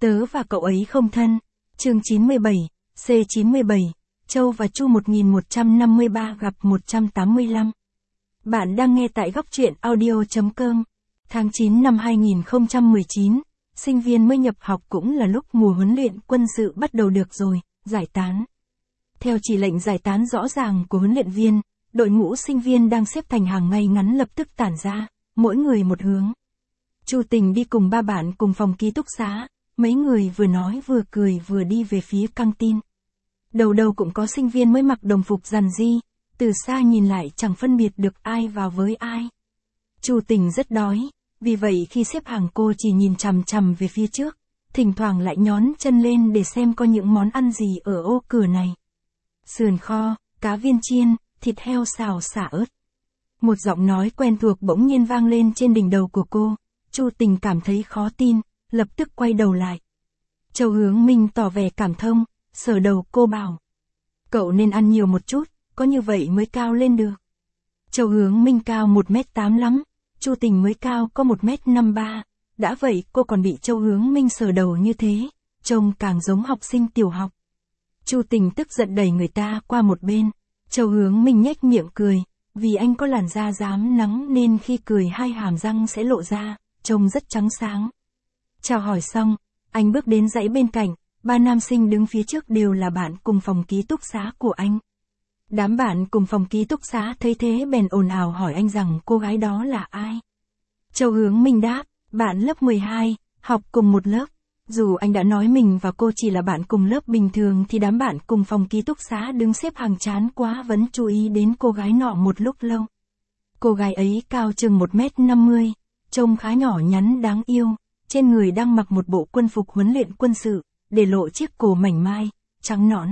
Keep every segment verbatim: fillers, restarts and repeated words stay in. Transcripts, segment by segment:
Tớ và cậu ấy không thân. Chương chín mươi bảy, C chín mươi bảy, Châu và Chu một nghìn một trăm năm mươi ba gặp một trăm tám mươi lăm. Bạn đang nghe tại góc truyện audio chấm com. Tháng chín năm hai nghìn không trăm mười chín, sinh viên mới nhập học cũng là lúc mùa huấn luyện quân sự bắt đầu được rồi, giải tán. Theo chỉ lệnh giải tán rõ ràng của huấn luyện viên, đội ngũ sinh viên đang xếp thành hàng ngay ngắn lập tức tản ra, mỗi người một hướng. Chu Tình đi cùng ba bạn cùng phòng ký túc xá, mấy người vừa nói vừa cười vừa đi về phía căng tin. Đầu đầu cũng có sinh viên mới mặc đồng phục rằn ri, từ xa nhìn lại chẳng phân biệt được ai vào với ai. Chu Tình rất đói, vì vậy khi xếp hàng cô chỉ nhìn chằm chằm về phía trước, thỉnh thoảng lại nhón chân lên để xem có những món ăn gì ở ô cửa này. Sườn kho, cá viên chiên, thịt heo xào xả ớt. Một giọng nói quen thuộc bỗng nhiên vang lên trên đỉnh đầu của cô. Chu Tình cảm thấy khó tin, lập tức quay đầu lại. Châu Hướng Minh tỏ vẻ cảm thông, sờ đầu cô bảo. Cậu nên ăn nhiều một chút, có như vậy mới cao lên được. Châu Hướng Minh cao một mét tám lắm, Chu Tình mới cao có một mét năm ba, đã vậy cô còn bị Châu Hướng Minh sờ đầu như thế, trông càng giống học sinh tiểu học. Chu Tình tức giận đẩy người ta qua một bên, Châu Hướng Minh nhếch miệng cười, vì anh có làn da rám nắng nên khi cười hai hàm răng sẽ lộ ra, trông rất trắng sáng. Chào hỏi xong, anh bước đến dãy bên cạnh, ba nam sinh đứng phía trước đều là bạn cùng phòng ký túc xá của anh. Đám bạn cùng phòng ký túc xá thấy thế bèn ồn ào hỏi anh rằng cô gái đó là ai. Châu Hướng Minh đáp, bạn lớp mười hai, học cùng một lớp. Dù anh đã nói mình và cô chỉ là bạn cùng lớp bình thường thì đám bạn cùng phòng ký túc xá đứng xếp hàng chán quá vẫn chú ý đến cô gái nọ một lúc lâu. Cô gái ấy cao chừng một mét năm mươi, trông khá nhỏ nhắn đáng yêu, trên người đang mặc một bộ quân phục huấn luyện quân sự, để lộ chiếc cổ mảnh mai, trắng nõn.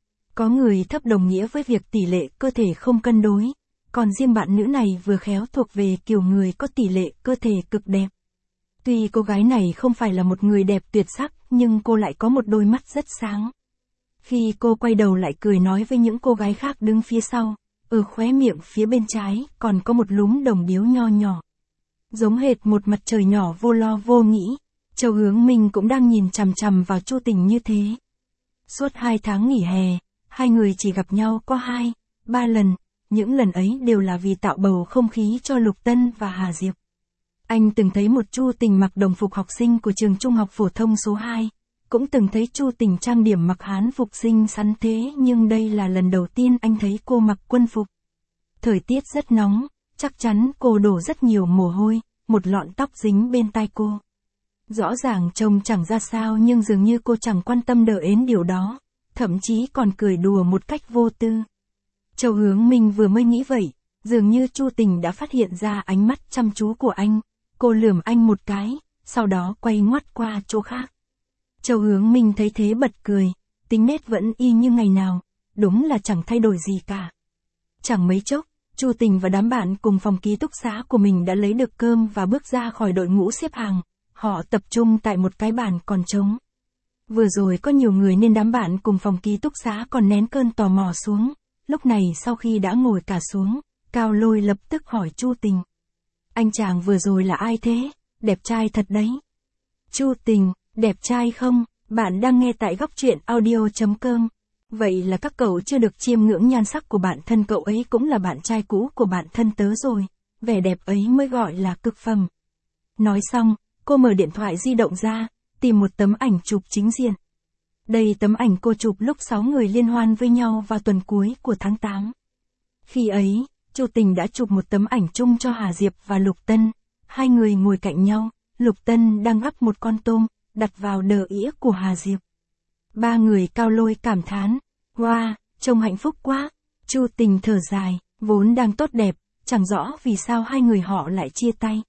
Có người thấp đồng nghĩa với việc tỷ lệ cơ thể không cân đối, còn riêng bạn nữ này vừa khéo thuộc về kiểu người có tỷ lệ cơ thể cực đẹp. Tuy cô gái này không phải là một người đẹp tuyệt sắc, nhưng cô lại có một đôi mắt rất sáng. Khi cô quay đầu lại cười nói với những cô gái khác đứng phía sau, ở khóe miệng phía bên trái còn có một lúm đồng điếu nho nhỏ. Giống hệt một mặt trời nhỏ vô lo vô nghĩ, Châu Hướng Minh cũng đang nhìn chằm chằm vào Chu Tình như thế. Suốt hai tháng nghỉ hè, hai người chỉ gặp nhau có hai, ba lần, những lần ấy đều là vì tạo bầu không khí cho Lục Tân và Hà Diệp. Anh từng thấy một Chu Tình mặc đồng phục học sinh của trường trung học phổ thông số hai, cũng từng thấy Chu Tình trang điểm mặc hán phục xinh xắn thế nhưng đây là lần đầu tiên anh thấy cô mặc quân phục. Thời tiết rất nóng, chắc chắn cô đổ rất nhiều mồ hôi, một lọn tóc dính bên tai cô. Rõ ràng trông chẳng ra sao nhưng dường như cô chẳng quan tâm đờ ến điều đó, thậm chí còn cười đùa một cách vô tư. Châu Hướng Minh vừa mới nghĩ vậy, dường như Chu Tình đã phát hiện ra ánh mắt chăm chú của anh, cô lườm anh một cái, sau đó quay ngoắt qua chỗ khác. Châu Hướng Minh thấy thế bật cười, tính nết vẫn y như ngày nào, đúng là chẳng thay đổi gì cả. Chẳng mấy chốc, Chu Tình và đám bạn cùng phòng ký túc xá của mình đã lấy được cơm và bước ra khỏi đội ngũ xếp hàng, họ tập trung tại một cái bàn còn trống. Vừa rồi có nhiều người nên đám bạn cùng phòng ký túc xá còn nén cơn tò mò xuống, lúc này sau khi đã ngồi cả xuống, Cao Lôi lập tức hỏi Chu Tình. Anh chàng vừa rồi là ai thế? Đẹp trai thật đấy. Chu Tình, đẹp trai không? Bạn đang nghe tại góc truyện audio chấm com. Vậy là các cậu chưa được chiêm ngưỡng nhan sắc của bạn thân cậu ấy cũng là bạn trai cũ của bạn thân tớ rồi, vẻ đẹp ấy mới gọi là cực phẩm. Nói xong, cô mở điện thoại di động ra, tìm một tấm ảnh chụp chính diện. Đây tấm ảnh cô chụp lúc sáu người liên hoan với nhau vào tuần cuối của tháng tám. Khi ấy, Chu Tình đã chụp một tấm ảnh chung cho Hà Diệp và Lục Tân, hai người ngồi cạnh nhau, Lục Tân đang gắp một con tôm, đặt vào đờ ĩa của Hà Diệp. Ba người Cao Lôi cảm thán, wow, trông hạnh phúc quá. Chu Tình thở dài, vốn đang tốt đẹp, chẳng rõ vì sao hai người họ lại chia tay.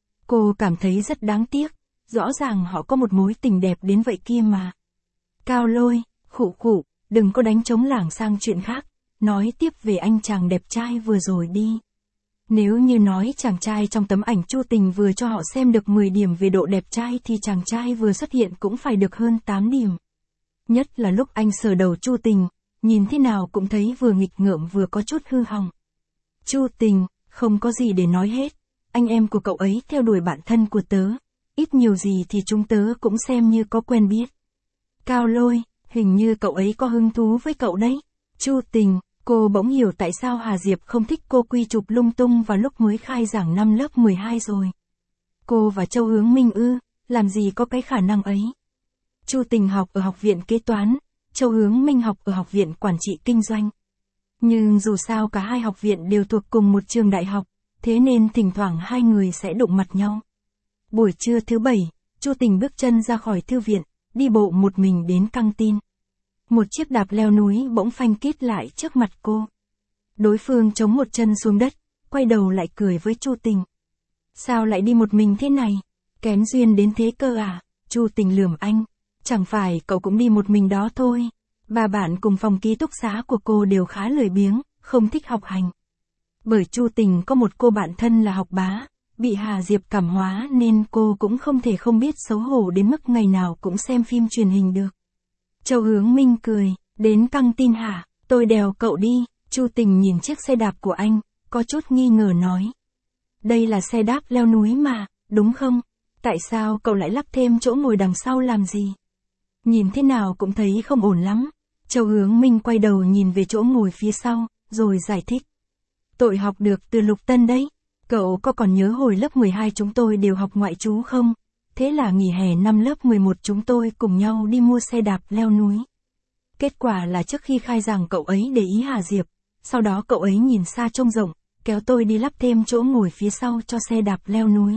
Cô cảm thấy rất đáng tiếc, rõ ràng họ có một mối tình đẹp đến vậy kia mà. Cao Lôi, khụ khụ, đừng có đánh trống lảng sang chuyện khác, nói tiếp về anh chàng đẹp trai vừa rồi đi. Nếu như nói chàng trai trong tấm ảnh Chu Tình vừa cho họ xem được mười điểm về độ đẹp trai thì chàng trai vừa xuất hiện cũng phải được hơn tám điểm. Nhất là lúc anh sờ đầu Chu Tình, nhìn thế nào cũng thấy vừa nghịch ngợm vừa có chút hư hỏng. Chu Tình, không có gì để nói hết, anh em của cậu ấy theo đuổi bạn thân của tớ, ít nhiều gì thì chúng tớ cũng xem như có quen biết. Cao Lôi, hình như cậu ấy có hứng thú với cậu đấy. Chu Tình, cô bỗng hiểu tại sao Hà Diệp không thích cô quy chụp lung tung vào lúc mới khai giảng năm lớp mười hai rồi. Cô và Châu Hướng Minh ư, làm gì có cái khả năng ấy. Chu Tình học ở học viện kế toán, Châu Hướng Minh học ở học viện quản trị kinh doanh. Nhưng dù sao cả hai học viện đều thuộc cùng một trường đại học, thế nên thỉnh thoảng hai người sẽ đụng mặt nhau. Buổi trưa thứ bảy, Chu Tình bước chân ra khỏi thư viện, đi bộ một mình đến căng tin. Một chiếc đạp leo núi bỗng phanh kít lại trước mặt cô. Đối phương chống một chân xuống đất, quay đầu lại cười với Chu Tình. Sao lại đi một mình thế này? Kém duyên đến thế cơ à? Chu Tình lườm anh. Chẳng phải cậu cũng đi một mình đó thôi. Ba bạn cùng phòng ký túc xá của cô đều khá lười biếng, không thích học hành. Bởi Chu Tình có một cô bạn thân là học bá, bị Hà Diệp cảm hóa nên cô cũng không thể không biết xấu hổ đến mức ngày nào cũng xem phim truyền hình được. Châu Hướng Minh cười, đến căng tin hả? Tôi đèo cậu đi. Chu Tình nhìn chiếc xe đạp của anh, có chút nghi ngờ nói. Đây là xe đáp leo núi mà, đúng không? Tại sao cậu lại lắp thêm chỗ ngồi đằng sau làm gì? Nhìn thế nào cũng thấy không ổn lắm. Châu Hướng Minh quay đầu nhìn về chỗ ngồi phía sau, rồi giải thích. Tôi học được từ Lục Tân đấy. Cậu có còn nhớ hồi lớp mười hai chúng tôi đều học ngoại trú không? Thế là nghỉ hè năm lớp mười một chúng tôi cùng nhau đi mua xe đạp leo núi. Kết quả là trước khi khai giảng cậu ấy để ý Hà Diệp, sau đó cậu ấy nhìn xa trông rộng, kéo tôi đi lắp thêm chỗ ngồi phía sau cho xe đạp leo núi.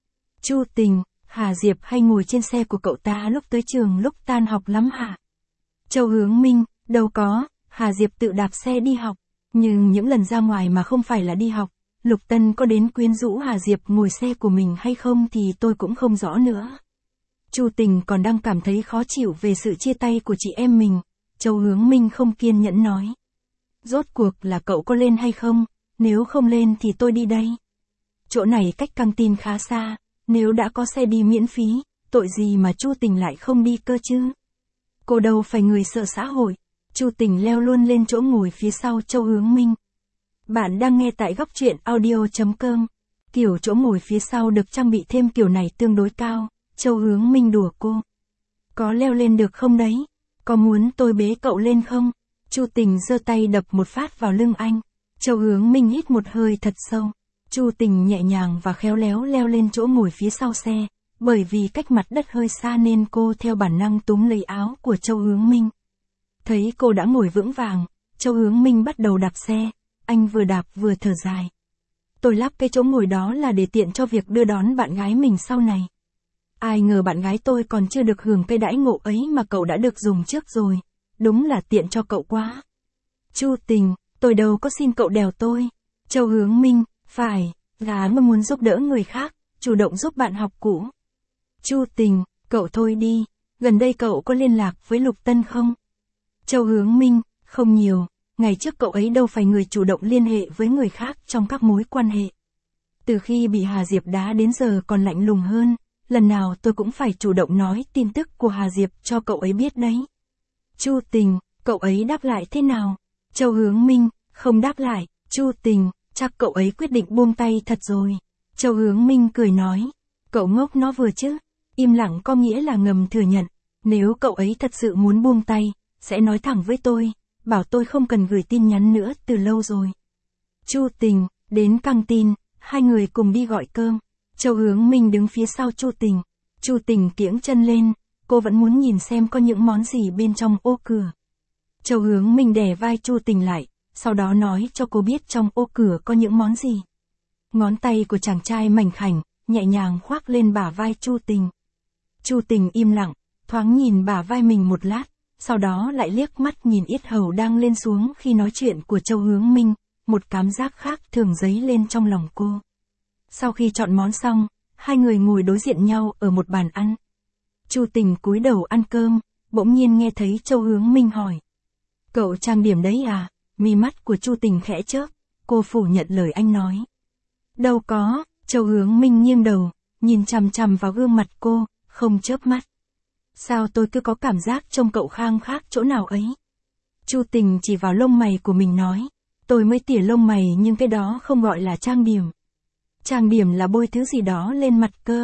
Chu Tình, Hà Diệp hay ngồi trên xe của cậu ta lúc tới trường lúc tan học lắm hả? Châu Hướng Minh, đâu có, Hà Diệp tự đạp xe đi học, nhưng những lần ra ngoài mà không phải là đi học, Lục Tân có đến quyến rũ Hà Diệp ngồi xe của mình hay không thì tôi cũng không rõ nữa. Chu Tình còn đang cảm thấy khó chịu về sự chia tay của chị em mình, Châu Hướng Minh không kiên nhẫn nói. Rốt cuộc là cậu có lên hay không, nếu không lên thì tôi đi đây. Chỗ này cách căng tin khá xa, nếu đã có xe đi miễn phí, tội gì mà Chu Tình lại không đi cơ chứ. Cô đâu phải người sợ xã hội. Chu Tình leo luôn lên chỗ ngồi phía sau Châu Hướng Minh. Bạn đang nghe tại góc truyện audio chấm com. Kiểu chỗ ngồi phía sau được trang bị thêm kiểu này tương đối cao, Châu Hướng Minh đùa cô. Có leo lên được không đấy? Có muốn tôi bế cậu lên không? Chu Tình giơ tay đập một phát vào lưng anh. Châu Hướng Minh hít một hơi thật sâu. Chu Tình nhẹ nhàng và khéo léo leo lên chỗ ngồi phía sau xe, bởi vì cách mặt đất hơi xa nên cô theo bản năng túm lấy áo của Châu Hướng Minh. Thấy cô đã ngồi vững vàng, Châu Hướng Minh bắt đầu đạp xe, anh vừa đạp vừa thở dài. Tôi lắp cái chỗ ngồi đó là để tiện cho việc đưa đón bạn gái mình sau này. Ai ngờ bạn gái tôi còn chưa được hưởng cái đãi ngộ ấy mà cậu đã được dùng trước rồi, đúng là tiện cho cậu quá. Chu Tình, tôi đâu có xin cậu đèo tôi. Châu Hướng Minh, phải, gá mà muốn giúp đỡ người khác, chủ động giúp bạn học cũ. Chu Tình, cậu thôi đi, gần đây cậu có liên lạc với Lục Tân không? Châu Hướng Minh, không nhiều, ngày trước cậu ấy đâu phải người chủ động liên hệ với người khác trong các mối quan hệ. Từ khi bị Hà Diệp đá đến giờ còn lạnh lùng hơn, lần nào tôi cũng phải chủ động nói tin tức của Hà Diệp cho cậu ấy biết đấy. Chu Tình, cậu ấy đáp lại thế nào? Châu Hướng Minh, không đáp lại. Chu Tình, chắc cậu ấy quyết định buông tay thật rồi. Châu Hướng Minh cười nói, cậu ngốc nó vừa chứ, im lặng có nghĩa là ngầm thừa nhận, nếu cậu ấy thật sự muốn buông tay, sẽ nói thẳng với tôi, bảo tôi không cần gửi tin nhắn nữa từ lâu rồi. Chu Tình, đến căng tin, hai người cùng đi gọi cơm. Châu Hướng Minh đứng phía sau Chu Tình. Chu Tình kiễng chân lên, cô vẫn muốn nhìn xem có những món gì bên trong ô cửa. Châu Hướng Minh đè vai Chu Tình lại, sau đó nói cho cô biết trong ô cửa có những món gì. Ngón tay của chàng trai mảnh khảnh, nhẹ nhàng khoác lên bả vai Chu Tình. Chu Tình im lặng, thoáng nhìn bả vai mình một lát, sau đó lại liếc mắt nhìn yết hầu đang lên xuống khi nói chuyện của Châu Hướng Minh, một cảm giác khác thường dấy lên trong lòng cô. Sau khi chọn món xong, hai người ngồi đối diện nhau ở một bàn ăn. Chu Tình cúi đầu ăn cơm, bỗng nhiên nghe thấy Châu Hướng Minh hỏi. Cậu trang điểm đấy à? Mi mắt của Chu Tình khẽ chớp, cô phủ nhận lời anh nói. Đâu có, Châu Hướng Minh nghiêng đầu, nhìn chằm chằm vào gương mặt cô, không chớp mắt. Sao tôi cứ có cảm giác trông cậu khang khác chỗ nào ấy? Chu Tình chỉ vào lông mày của mình nói. Tôi mới tỉa lông mày nhưng cái đó không gọi là trang điểm. Trang điểm là bôi thứ gì đó lên mặt cơ.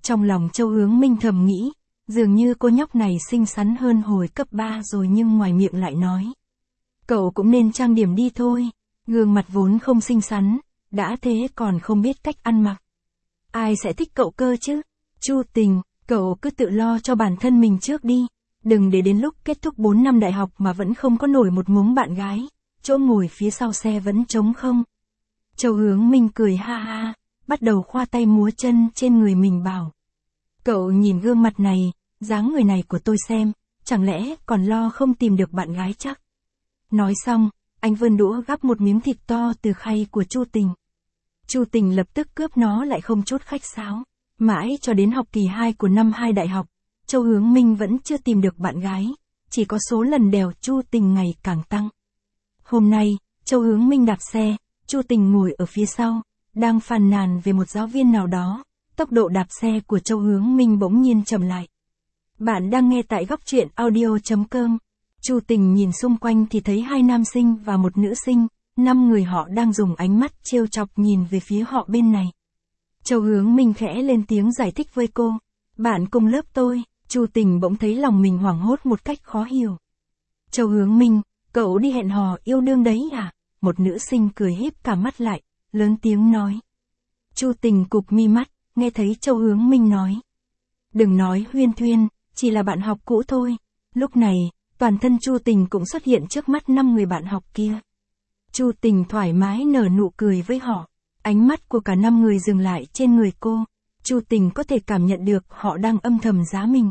Trong lòng Châu Hướng Minh thầm nghĩ, dường như cô nhóc này xinh xắn hơn hồi cấp ba rồi nhưng ngoài miệng lại nói. Cậu cũng nên trang điểm đi thôi, gương mặt vốn không xinh xắn, đã thế còn không biết cách ăn mặc. Ai sẽ thích cậu cơ chứ? Chu Tình, cậu cứ tự lo cho bản thân mình trước đi, đừng để đến lúc kết thúc bốn năm đại học mà vẫn không có nổi một ngống bạn gái, chỗ ngồi phía sau xe vẫn trống không. Châu Hướng Minh cười ha ha, bắt đầu khoa tay múa chân trên người mình bảo. Cậu nhìn gương mặt này, dáng người này của tôi xem, chẳng lẽ còn lo không tìm được bạn gái chắc. Nói xong, anh vươn đũa gắp một miếng thịt to từ khay của Chu Tình. Chu Tình lập tức cướp nó lại không chút khách sáo. Mãi cho đến học kỳ hai của năm hai đại học, Châu Hướng Minh vẫn chưa tìm được bạn gái, chỉ có số lần đèo Chu Tình ngày càng tăng. Hôm nay, Châu Hướng Minh đạp xe, Chu Tình ngồi ở phía sau, đang phàn nàn về một giáo viên nào đó, tốc độ đạp xe của Châu Hướng Minh bỗng nhiên chậm lại. Bạn đang nghe tại góc truyện audio chấm com. Chu Tình nhìn xung quanh thì thấy hai nam sinh và một nữ sinh, năm người họ đang dùng ánh mắt trêu chọc nhìn về phía họ bên này. Châu Hướng Minh khẽ lên tiếng giải thích với cô. Bạn cùng lớp tôi. Chu Tình bỗng thấy lòng mình hoảng hốt một cách khó hiểu. Châu Hướng Minh, cậu đi hẹn hò yêu đương đấy à? Một nữ sinh cười híp cả mắt lại, lớn tiếng nói. Chu Tình cụp mi mắt, nghe thấy Châu Hướng Minh nói. Đừng nói huyên thuyên, chỉ là bạn học cũ thôi. Lúc này, toàn thân Chu Tình cũng xuất hiện trước mắt năm người bạn học kia. Chu Tình thoải mái nở nụ cười với họ. Ánh mắt của cả năm người dừng lại trên người cô. Chu Tình có thể cảm nhận được họ đang âm thầm giá mình.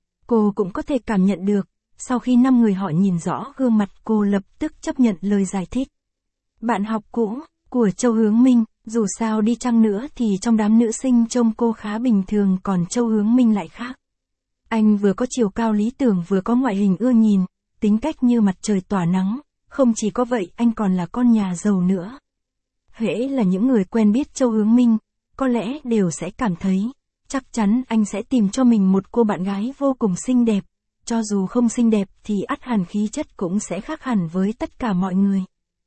Cô cũng có thể cảm nhận được, sau khi năm người họ nhìn rõ gương mặt cô lập tức chấp nhận lời giải thích. Bạn học cũ của Châu Hướng Minh, dù sao đi chăng nữa thì trong đám nữ sinh trông cô khá bình thường còn Châu Hướng Minh lại khác. Anh vừa có chiều cao lý tưởng vừa có ngoại hình ưa nhìn, tính cách như mặt trời tỏa nắng, không chỉ có vậy anh còn là con nhà giàu nữa. Hễ là những người quen biết Châu Hướng Minh, có lẽ đều sẽ cảm thấy, chắc chắn anh sẽ tìm cho mình một cô bạn gái vô cùng xinh đẹp, cho dù không xinh đẹp thì ắt hẳn khí chất cũng sẽ khác hẳn với tất cả mọi người.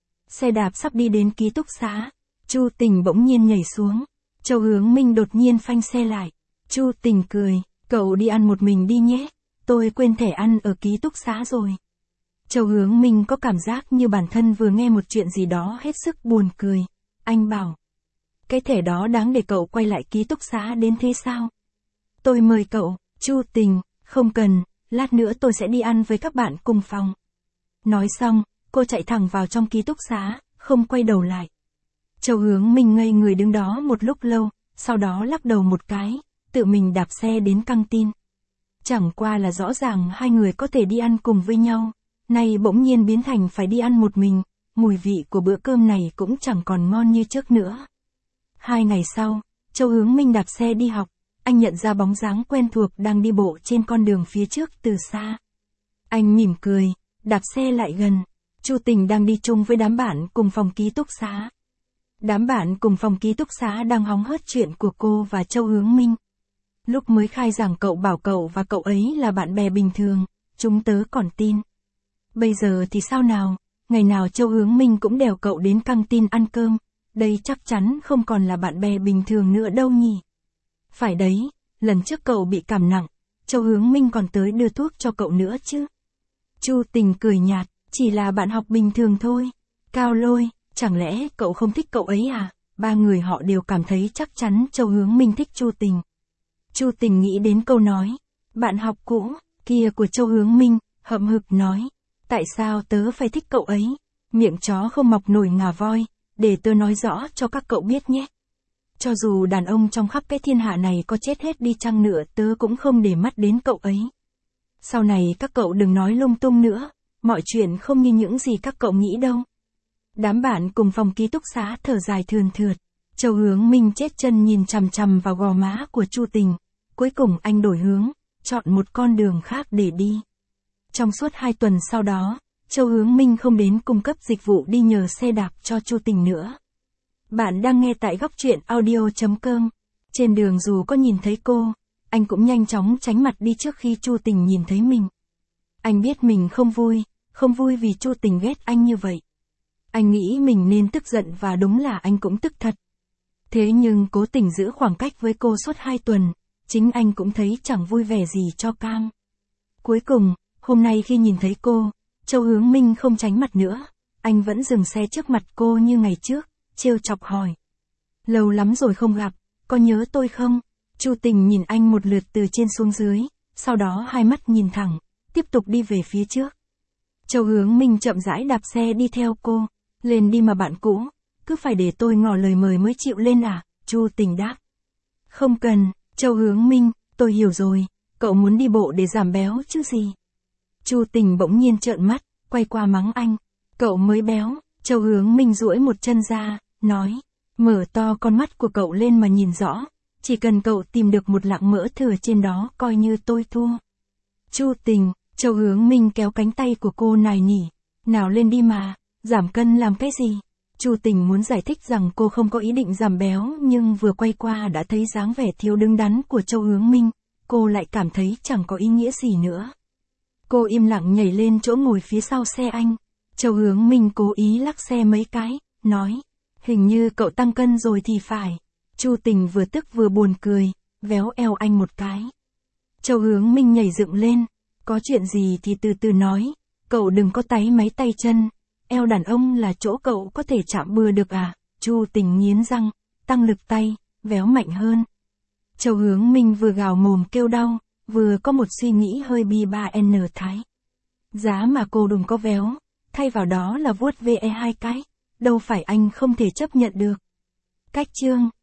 Xe đạp sắp đi đến ký túc xá, Chu Tình bỗng nhiên nhảy xuống, Châu Hướng Minh đột nhiên phanh xe lại. Chu Tình cười, cậu đi ăn một mình đi nhé, tôi quên thẻ ăn ở ký túc xá rồi. Châu Hướng Minh có cảm giác như bản thân vừa nghe một chuyện gì đó hết sức buồn cười. Anh bảo, cái thẻ đó đáng để cậu quay lại ký túc xá đến thế sao? Tôi mời cậu. Chu Tình, không cần, lát nữa tôi sẽ đi ăn với các bạn cùng phòng. Nói xong, cô chạy thẳng vào trong ký túc xá, không quay đầu lại. Châu Hướng Minh ngây người đứng đó một lúc lâu, sau đó lắc đầu một cái, tự mình đạp xe đến căng tin. Chẳng qua là rõ ràng hai người có thể đi ăn cùng với nhau, nay bỗng nhiên biến thành phải đi ăn một mình, mùi vị của bữa cơm này cũng chẳng còn ngon như trước nữa. Hai ngày sau, Châu Hướng Minh đạp xe đi học, anh nhận ra bóng dáng quen thuộc đang đi bộ trên con đường phía trước từ xa. Anh mỉm cười, đạp xe lại gần. Chu Tình đang đi chung với đám bạn cùng phòng ký túc xá. Đám bạn cùng phòng ký túc xá đang hóng hớt chuyện của cô và Châu Hướng Minh. Lúc mới khai giảng cậu bảo cậu và cậu ấy là bạn bè bình thường, chúng tớ còn tin. Bây giờ thì sao nào, ngày nào Châu Hướng Minh cũng đèo cậu đến căng tin ăn cơm, đây chắc chắn không còn là bạn bè bình thường nữa đâu nhỉ. Phải đấy, lần trước cậu bị cảm nặng, Châu Hướng Minh còn tới đưa thuốc cho cậu nữa chứ. Chu Tình cười nhạt, chỉ là bạn học bình thường thôi. Cao Lôi, chẳng lẽ cậu không thích cậu ấy à? Ba người họ đều cảm thấy chắc chắn Châu Hướng Minh thích Chu Tình. Chu Tình nghĩ đến câu nói, bạn học cũ, kia của Châu Hướng Minh, hậm hực nói, tại sao tớ phải thích cậu ấy? Miệng chó không mọc nổi ngà voi, để tớ nói rõ cho các cậu biết nhé. Cho dù đàn ông trong khắp cái thiên hạ này có chết hết đi chăng nữa tớ cũng không để mắt đến cậu ấy. Sau này các cậu đừng nói lung tung nữa, mọi chuyện không như những gì các cậu nghĩ đâu. Đám bạn cùng phòng ký túc xá thở dài thườn thượt. Châu Hướng Minh chết chân nhìn chằm chằm vào gò má của Chu Tình. Cuối cùng anh đổi hướng, chọn một con đường khác để đi. Trong suốt hai tuần sau đó, Châu Hướng Minh không đến cung cấp dịch vụ đi nhờ xe đạp cho Chu Tình nữa. Bạn đang nghe tại góc truyện audio chấm com. Trên đường dù có nhìn thấy cô, anh cũng nhanh chóng tránh mặt đi trước khi Chu Tình nhìn thấy mình. Anh biết mình không vui, không vui vì Chu Tình ghét anh như vậy. Anh nghĩ mình nên tức giận và đúng là anh cũng tức thật. Thế nhưng cố tình giữ khoảng cách với cô suốt hai tuần, Chính anh cũng thấy chẳng vui vẻ gì cho cam. Cuối cùng, hôm nay khi nhìn thấy cô, Châu Hướng Minh không tránh mặt nữa, anh vẫn dừng xe trước mặt cô như ngày trước, trêu chọc hỏi. Lâu lắm rồi không gặp, có nhớ tôi không? Chu Tình nhìn anh một lượt từ trên xuống dưới, sau đó hai mắt nhìn thẳng, tiếp tục đi về phía trước. Châu Hướng Minh chậm rãi đạp xe đi theo cô, lên đi mà bạn cũ, cứ phải để tôi ngỏ lời mời mới chịu lên à? Chu Tình đáp. Không cần, Châu Hướng Minh, tôi hiểu rồi, cậu muốn đi bộ để giảm béo chứ gì? Chu Tình bỗng nhiên trợn mắt, quay qua mắng anh. Cậu mới béo. Châu Hướng Minh duỗi một chân ra, nói. Mở to con mắt của cậu lên mà nhìn rõ, chỉ cần cậu tìm được một lạng mỡ thừa trên đó coi như tôi thua. Chu Tình, Châu Hướng Minh kéo cánh tay của cô nài nỉ. Nào lên đi mà, giảm cân làm cái gì? Chu Tình muốn giải thích rằng cô không có ý định giảm béo nhưng vừa quay qua đã thấy dáng vẻ thiếu đứng đắn của Châu Hướng Minh, cô lại cảm thấy chẳng có ý nghĩa gì nữa. Cô im lặng nhảy lên chỗ ngồi phía sau xe anh. Châu Hướng Minh cố ý lắc xe mấy cái, nói. Hình như cậu tăng cân rồi thì phải. Chu Tình vừa tức vừa buồn cười, véo eo anh một cái. Châu Hướng Minh nhảy dựng lên. Có chuyện gì thì từ từ nói, cậu đừng có táy máy tay chân. Eo đàn ông là chỗ cậu có thể chạm bừa được à? Chu Tình nghiến răng, tăng lực tay, véo mạnh hơn. Châu Hướng Minh vừa gào mồm kêu đau, vừa có một suy nghĩ hơi bi ba n thái. Giá mà cô đừng có véo, thay vào đó là vuốt ve hai cái, đâu phải anh không thể chấp nhận được. Cách chương